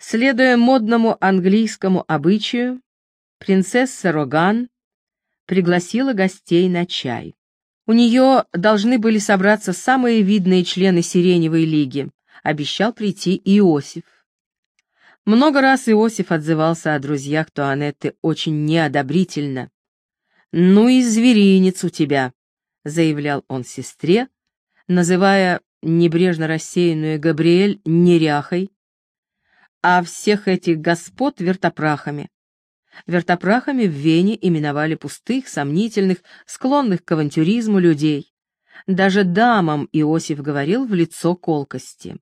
Следуя модному английскому обычаю, принцесса Роган пригласила гостей на чай. У нее должны были собраться самые видные члены Сиреневой лиги. Обещал прийти Иосиф. Много раз Иосиф отзывался о друзьях Туанетты очень неодобрительно. «Ну и зверинец у тебя», — заявлял он сестре, называя небрежно рассеянную Габриэль неряхой, а всех этих господ вертопрахами. Вертопрахами в Вене именовали пустых, сомнительных, склонных к авантюризму людей. Даже дамам Иосиф говорил в лицо колкости.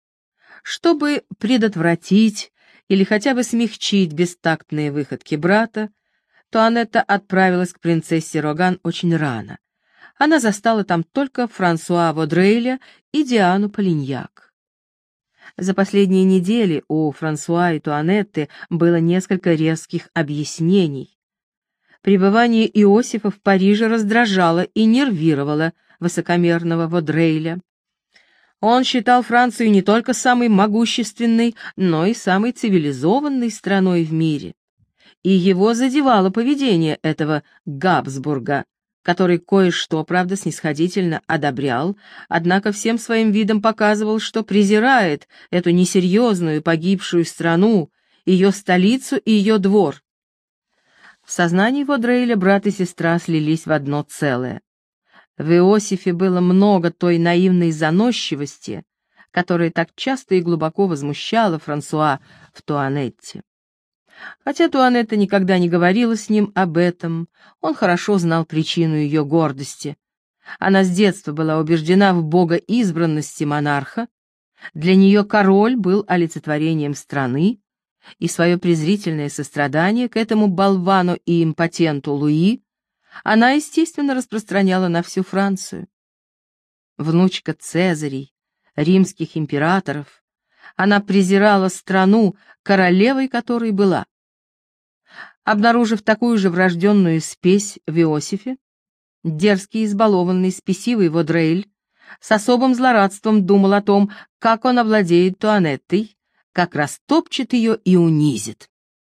Чтобы предотвратить или хотя бы смягчить бестактные выходки брата, Туанетта отправилась к принцессе Роган очень рано. Она застала там только Франсуа Водрейля и Диану Полиньяк. За последние недели у Франсуа и Туанетты было несколько резких объяснений. Пребывание Иосифа в Париже раздражало и нервировало высокомерного Водрейля. Он считал Францию не только самой могущественной, но и самой цивилизованной страной в мире. И его задевало поведение этого Габсбурга, который кое-что, правда, снисходительно одобрял, однако всем своим видом показывал, что презирает эту несерьезную погибшую страну, ее столицу и ее двор. В сознании Водрейля брат и сестра слились в одно целое. В Иосифе было много той наивной заносчивости, которая так часто и глубоко возмущала Франсуа в Туанетте. Хотя Туанетта никогда не говорила с ним об этом, он хорошо знал причину ее гордости. Она с детства была убеждена в богоизбранности монарха, для нее король был олицетворением страны, и свое презрительное сострадание к этому болвану и импотенту Луи она, естественно, распространяла на всю Францию. Внучка Цезарей, римских императоров, она презирала страну, королевой которой была. Обнаружив такую же врожденную спесь в Иосифе, дерзкий, избалованный, спесивый Водрейль с особым злорадством думал о том, как он овладеет Туанеттой, как растопчет ее и унизит.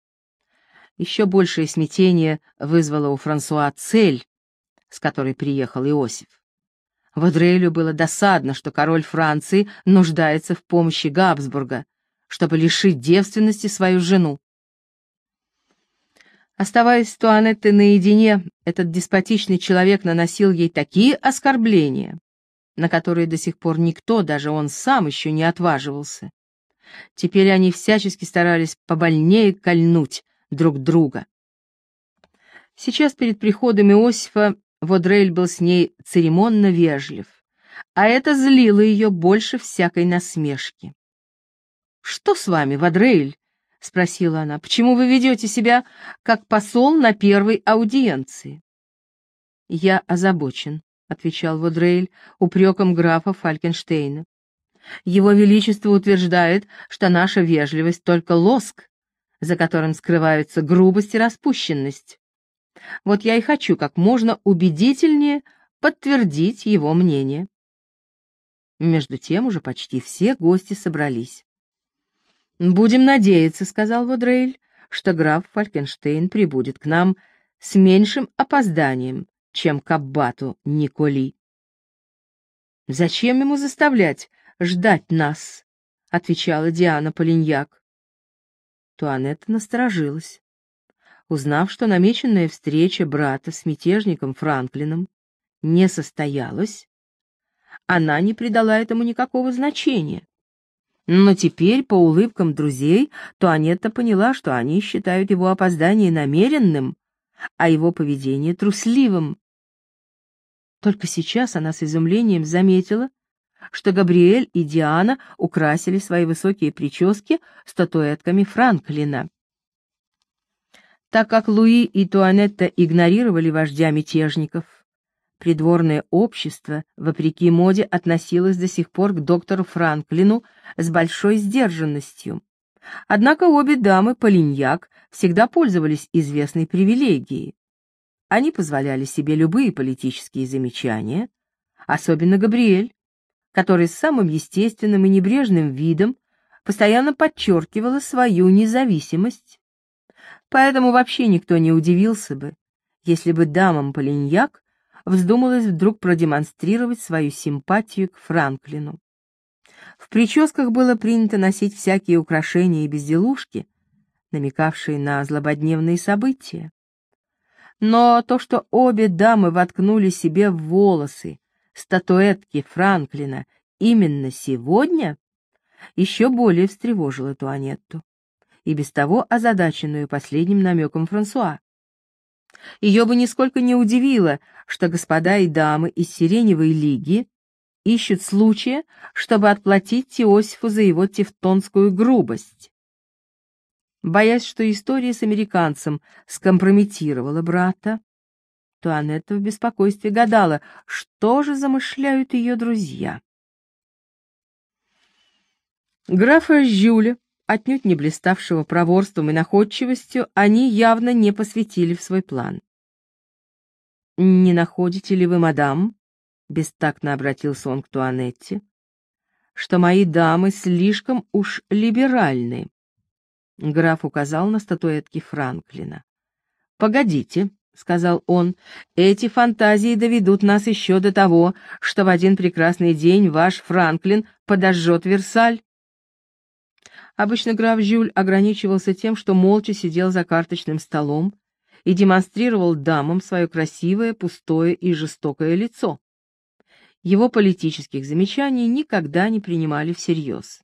Еще большее смятение вызвала у Франсуа цель, с которой приехал Иосиф. Водрейлю было досадно, что король Франции нуждается в помощи Габсбурга, чтобы лишить девственности свою жену. Оставаясь с Туанеттой наедине, этот деспотичный человек наносил ей такие оскорбления, на которые до сих пор никто, даже он сам, еще не отваживался. Теперь они всячески старались побольнее кольнуть друг друга. Сейчас перед приходом Иосифа Водрейль был с ней церемонно вежлив, а это злило ее больше всякой насмешки. «Что с вами, Водрейль?» — спросила она. «Почему вы ведете себя как посол на первой аудиенции?» «Я озабочен», — отвечал Водрейль упреком графа Фалькенштейна. «Его Величество утверждает, что наша вежливость — только лоск, за которым скрываются грубость и распущенность. Вот я и хочу как можно убедительнее подтвердить его мнение». Между тем уже почти все гости собрались. «Будем надеяться, — сказал Водрейль, — что граф Фалькенштейн прибудет к нам с меньшим опозданием, чем к аббату Николи». «Зачем ему заставлять ждать нас?» — отвечала Диана Полиньяк. Туанетта насторожилась. Узнав, что намеченная встреча брата с мятежником Франклином не состоялась, она не придала этому никакого значения. Но теперь, по улыбкам друзей, Туанетта поняла, что они считают его опоздание намеренным, а его поведение трусливым. Только сейчас она с изумлением заметила, что Габриэль и Диана украсили свои высокие прически статуэтками Франклина. Так как Луи и Туанетта игнорировали вождя мятежников, придворное общество, вопреки моде, относилось до сих пор к доктору Франклину с большой сдержанностью. Однако обе дамы Полиньяк всегда пользовались известной привилегией. Они позволяли себе любые политические замечания, особенно Габриэль, который с самым естественным и небрежным видом постоянно подчеркивала свою независимость. Поэтому вообще никто не удивился бы, если бы дамам Полиньяк вздумалось вдруг продемонстрировать свою симпатию к Франклину. В прическах было принято носить всякие украшения и безделушки, намекавшие на злободневные события. Но то, что обе дамы воткнули себе в волосы статуэтки Франклина именно сегодня, еще более встревожило Туанетту, и без того озадаченную последним намеком Франсуа. Ее бы нисколько не удивило, что господа и дамы из Сиреневой лиги ищут случая, чтобы отплатить Теосифу за его тевтонскую грубость. Боясь, что история с американцем скомпрометировала брата, Туанетта в беспокойстве гадала, что же замышляют ее друзья. Графа Жюля, отнюдь не блиставшего проворством и находчивостью, они явно не посвятили в свой план. «Не находите ли вы, мадам, — бестактно обратился он к Туанетте, — что мои дамы слишком уж либеральны?» Граф указал на статуэтки Франклина. «Погодите, — сказал он, — эти фантазии доведут нас еще до того, что в один прекрасный день ваш Франклин подожжет Версаль». Обычно граф Жюль ограничивался тем, что молча сидел за карточным столом и демонстрировал дамам свое красивое, пустое и жестокое лицо. Его политических замечаний никогда не принимали всерьез.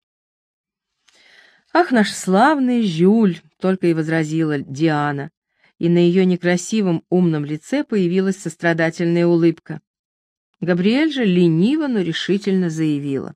«Ах, наш славный Жюль!» — только и возразила Диана, и на ее некрасивом умном лице появилась сострадательная улыбка. Габриэль же лениво, но решительно заявила: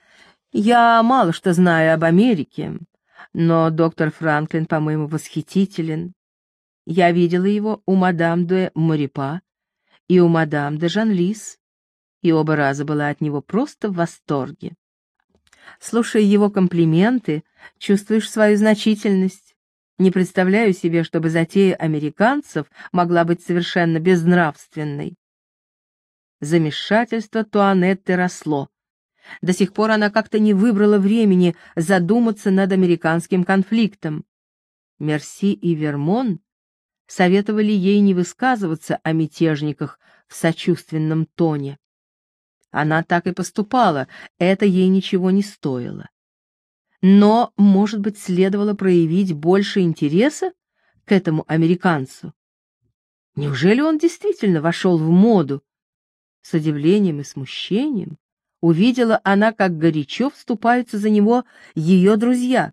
«Я мало что знаю об Америке, но доктор Франклин, по-моему, восхитителен. Я видела его у мадам де Морипа и у мадам де Жанлис, и оба раза была от него просто в восторге. Слушая его комплименты, чувствуешь свою значительность. Не представляю себе, чтобы затея американцев могла быть совершенно безнравственной». Замешательство Туанетты росло. До сих пор она как-то не выбрала времени задуматься над американским конфликтом. Мерси и Вермон советовали ей не высказываться о мятежниках в сочувственном тоне. Она так и поступала, это ей ничего не стоило. Но, может быть, следовало проявить больше интереса к этому американцу? Неужели он действительно вошел в моду? С удивлением и смущением увидела она, как горячо вступаются за него ее друзья.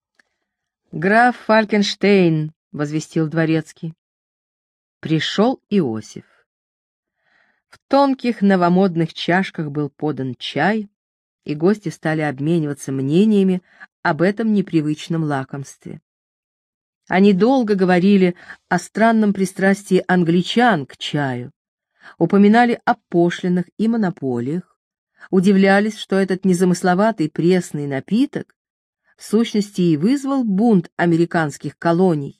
«Граф Фалькенштейн», — возвестил дворецкий. Пришел Иосиф. В тонких новомодных чашках был подан чай, и гости стали обмениваться мнениями об этом непривычном лакомстве. Они долго говорили о странном пристрастии англичан к чаю, упоминали о пошлинах и монополиях, удивлялись, что этот незамысловатый пресный напиток в сущности и вызвал бунт американских колоний.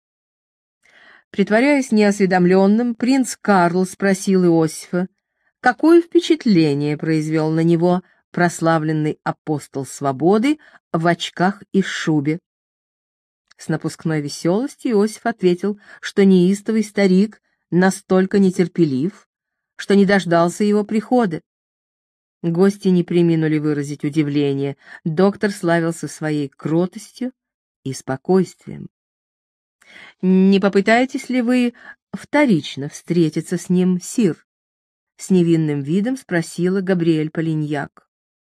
Притворяясь неосведомленным, принц Карл спросил Иосифа, какое впечатление произвел на него прославленный апостол свободы в очках и шубе. С напускной веселостью Иосиф ответил, что неистовый старик настолько нетерпелив, что не дождался его прихода. Гости не преминули выразить удивление. Доктор славился своей кротостью и спокойствием. «Не попытаетесь ли вы вторично встретиться с ним, сир?» — с невинным видом спросила Габриэль Полиньяк.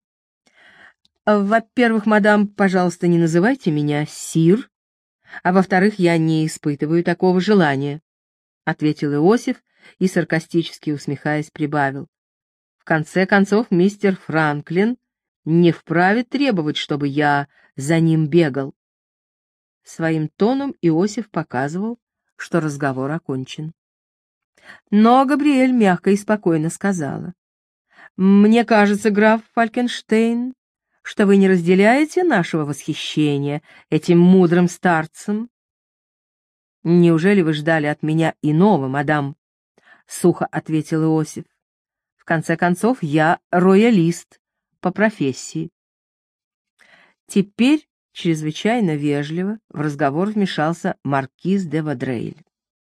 «Во-первых, мадам, пожалуйста, не называйте меня сир, а во-вторых, я не испытываю такого желания», — ответил Иосиф и, саркастически усмехаясь, прибавил. «В конце концов, мистер Франклин не вправе требовать, чтобы я за ним бегал». Своим тоном Иосиф показывал, что разговор окончен. Но Габриэль мягко и спокойно сказала: «Мне кажется, граф Фалькенштейн, что вы не разделяете нашего восхищения этим мудрым старцем». «Неужели вы ждали от меня иного, мадам?» — сухо ответил Иосиф. «В конце концов, я роялист по профессии». Теперь чрезвычайно вежливо в разговор вмешался маркиз де Вадрейль.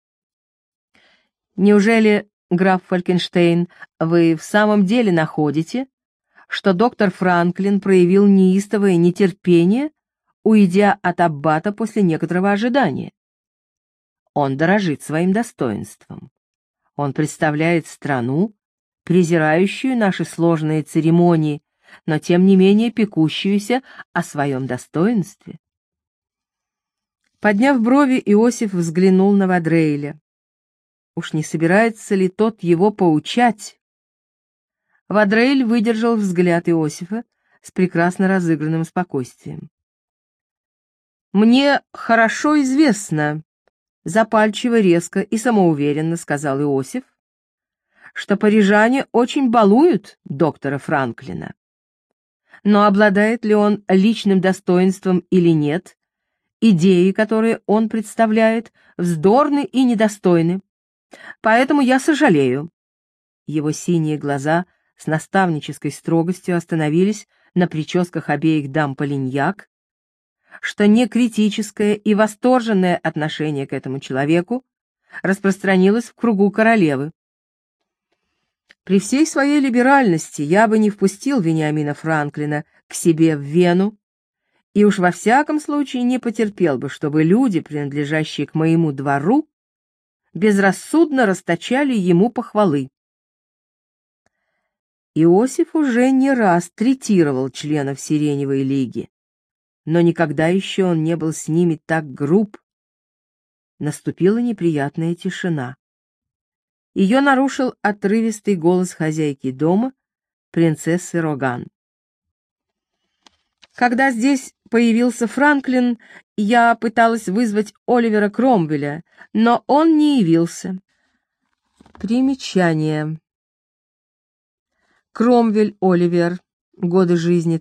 «Неужели, граф Фалькенштейн, вы в самом деле находите, что доктор Франклин проявил неистовое нетерпение, уйдя от аббата после некоторого ожидания? Он дорожит своим достоинством. Он представляет страну, презирающую наши сложные церемонии, но тем не менее пекущуюся о своем достоинстве». Подняв брови, Иосиф взглянул на Вадрейля. Уж не собирается ли тот его поучать? Вадрейль выдержал взгляд Иосифа с прекрасно разыгранным спокойствием. «Мне хорошо известно», — запальчиво, резко и самоуверенно сказал Иосиф, «что парижане очень балуют доктора Франклина. Но обладает ли он личным достоинством или нет, идеи, которые он представляет, вздорны и недостойны. Поэтому я сожалею». Его синие глаза с наставнической строгостью остановились на прическах обеих дам Полиньяк, что некритическое и восторженное отношение к этому человеку распространилось в кругу королевы. При всей своей либеральности я бы не впустил Вениамина Франклина к себе в Вену, и уж во всяком случае не потерпел бы, чтобы люди, принадлежащие к моему двору, безрассудно расточали ему похвалы. Иосиф уже не раз третировал членов Сиреневой лиги, но никогда еще он не был с ними так груб. Наступила неприятная тишина. Ее нарушил отрывистый голос хозяйки дома, принцессы Роган. «Когда здесь появился Франклин, я пыталась вызвать Оливера Кромвеля, но он не явился». Примечание. Кромвель Оливер. Годы жизни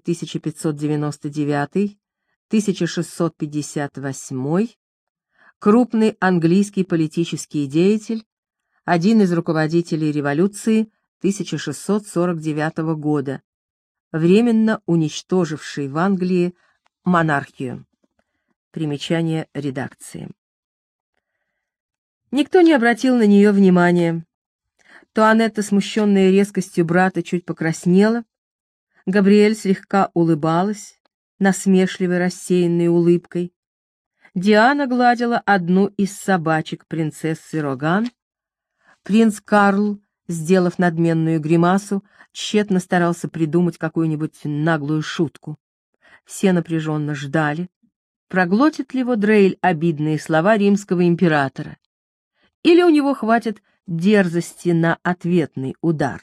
1599-1658. Крупный английский политический деятель, один из руководителей революции 1649 года, временно уничтоживший в Англии монархию. Примечание редакции. Никто не обратил на нее внимания. Туанетта, смущенная резкостью брата, чуть покраснела. Габриэль слегка улыбалась, насмешливой рассеянной улыбкой. Диана гладила одну из собачек принцессы Роган. Принц Карл, сделав надменную гримасу, тщетно старался придумать какую-нибудь наглую шутку. Все напряженно ждали, проглотит ли Вадрейль обидные слова римского императора, или у него хватит дерзости на ответный удар.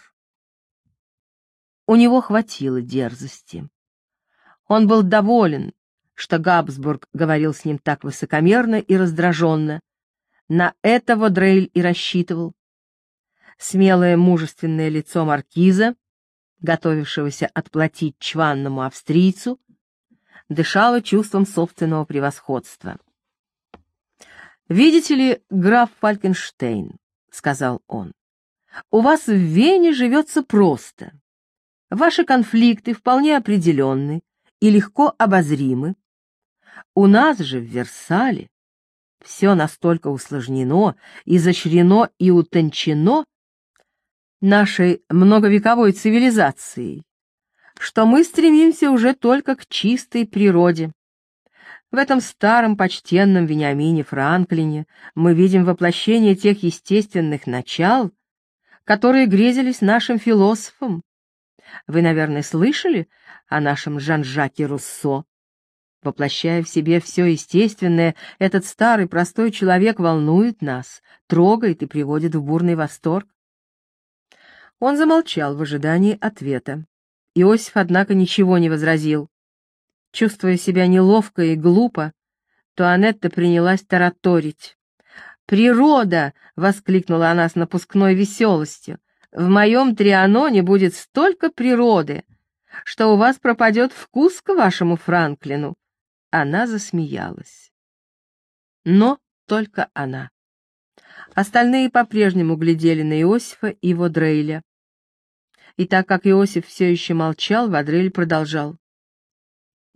У него хватило дерзости. Он был доволен, что Габсбург говорил с ним так высокомерно и раздраженно. На это Вадрейль и рассчитывал. Смелое мужественное лицо маркиза, готовившегося отплатить чванному австрийцу, дышало чувством собственного превосходства. «Видите ли, граф Фалькенштейн, — сказал он, — у вас в Вене живется просто. Ваши конфликты вполне определенны и легко обозримы. У нас же в Версале все настолько усложнено, изощрено и утончено нашей многовековой цивилизацией, что мы стремимся уже только к чистой природе. В этом старом почтенном Вениамине Франклине мы видим воплощение тех естественных начал, которые грезились нашим философам. Вы, наверное, слышали о нашем Жан-Жаке Руссо? Воплощая в себе все естественное, этот старый простой человек волнует нас, трогает и приводит в бурный восторг. Он замолчал в ожидании ответа. Иосиф, однако, ничего не возразил. Чувствуя себя неловко и глупо, Туанетта принялась тараторить. «Природа!» — воскликнула она с напускной веселостью. «В моем Трианоне будет столько природы, что у вас пропадет вкус к вашему Франклину». Она засмеялась. Но только она. Остальные по-прежнему глядели на Иосифа и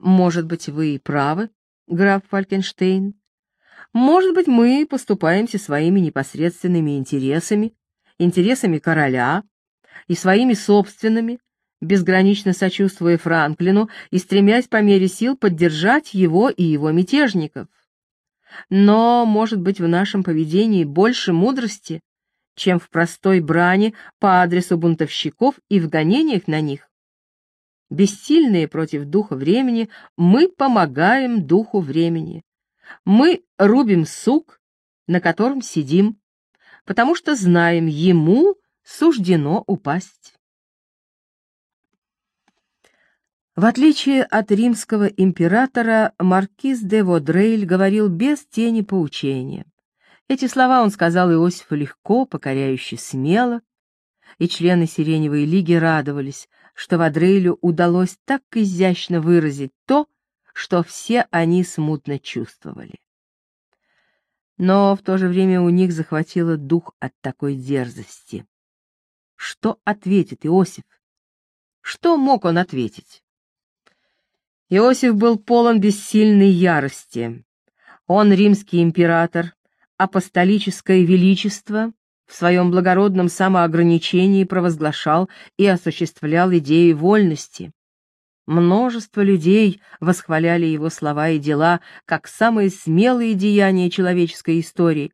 Может быть, вы и правы, граф Фалькенштейн. Может быть, мы поступаемся своими непосредственными интересами, интересами короля и своими собственными, безгранично сочувствуя Франклину и стремясь по мере сил поддержать его и его мятежников. Но, может быть, в нашем поведении больше мудрости, чем в простой брани по адресу бунтовщиков и в гонениях на них. Бессильные против духа времени, мы помогаем духу времени. Мы рубим сук, на котором сидим, потому что знаем, ему суждено упасть. В отличие от римского императора, маркиз де Водрейль говорил без тени поучения. Эти слова он сказал Иосифу легко, покоряюще смело, и члены Сиреневой лиги радовались, что Водрейлю удалось так изящно выразить то, что все они смутно чувствовали. Но в то же время у них захватило дух от такой дерзости. Что ответит Иосиф? Что мог он ответить? Иосиф был полон бессильной ярости. Он римский император, апостолическое величество в своем благородном самоограничении провозглашал и осуществлял идеи вольности. Множество людей восхваляли его слова и дела как самые смелые деяния человеческой истории.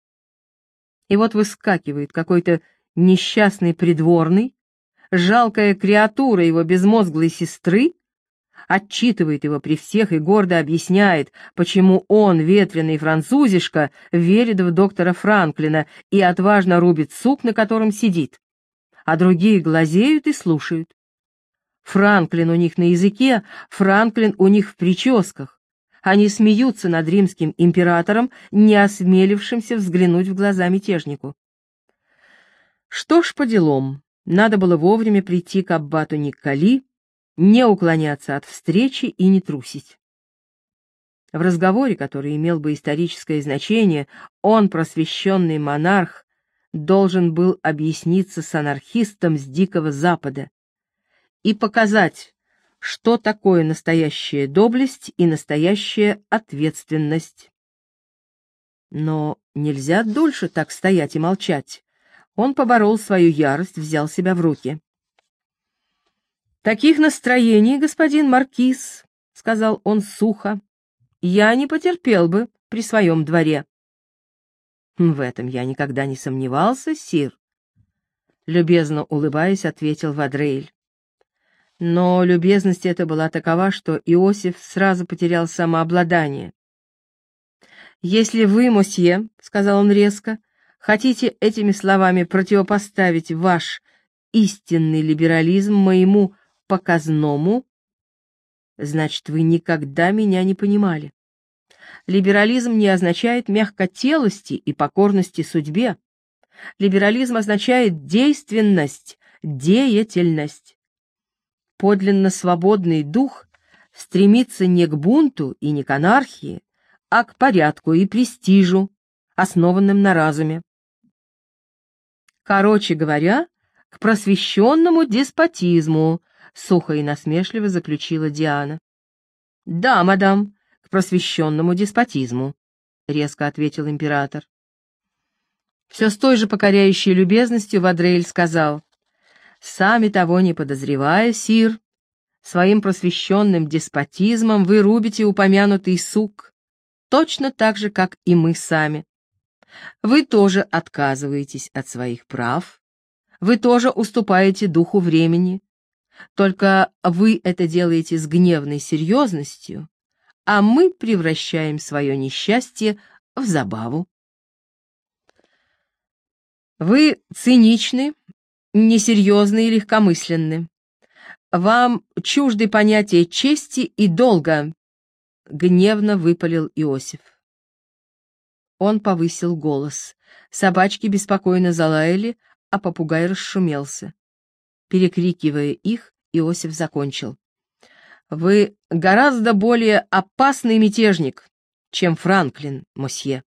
И вот выскакивает какой-то несчастный придворный, жалкая креатура его безмозглой сестры, отчитывает его при всех и гордо объясняет, почему он, ветреный французишка, верит в доктора Франклина и отважно рубит сук, на котором сидит. А другие глазеют и слушают. Франклин у них на языке, Франклин у них в прическах. Они смеются над римским императором, не осмелившимся взглянуть в глаза мятежнику. Что ж, по делам, надо было вовремя прийти к аббату Никколи, не уклоняться от встречи и не трусить. В разговоре, который имел бы историческое значение, он, просвещенный монарх, должен был объясниться с анархистом с Дикого Запада и показать, что такое настоящая доблесть и настоящая ответственность. Но нельзя дольше так стоять и молчать. Он поборол свою ярость, взял себя в руки. «Таких настроений, господин маркиз, — сказал он сухо, — я не потерпел бы при своем дворе». «В этом я никогда не сомневался, сир», — любезно улыбаясь, ответил Водрейль. Но любезность эта была такова, что Иосиф сразу потерял самообладание. «Если вы, мосье, — сказал он резко, — хотите этими словами противопоставить ваш истинный либерализм моему показному, значит, вы никогда меня не понимали. Либерализм не означает мягкотелости и покорности судьбе. Либерализм означает действенность, деятельность. Подлинно свободный дух стремится не к бунту и не к анархии, а к порядку и престижу, основанным на разуме. Короче говоря, к просвещенному деспотизму, сухо и насмешливо заключила Диана. «Да, мадам, к просвещенному деспотизму», — резко ответил император. Все с той же покоряющей любезностью Водрейль сказал: «Сами того не подозревая, сир, своим просвещенным деспотизмом вы рубите упомянутый сук, точно так же, как и мы сами. Вы тоже отказываетесь от своих прав, вы тоже уступаете духу времени, только вы это делаете с гневной серьезностью, а мы превращаем свое несчастье в забаву. Вы циничны, несерьезны и легкомысленны. Вам чужды понятия чести и долга, — гневно выпалил Иосиф. Он повысил голос. Собачки беспокойно залаяли, а попугай расшумелся. Перекрикивая их, Иосиф закончил: «Вы гораздо более опасный мятежник, чем Франклин, мосье».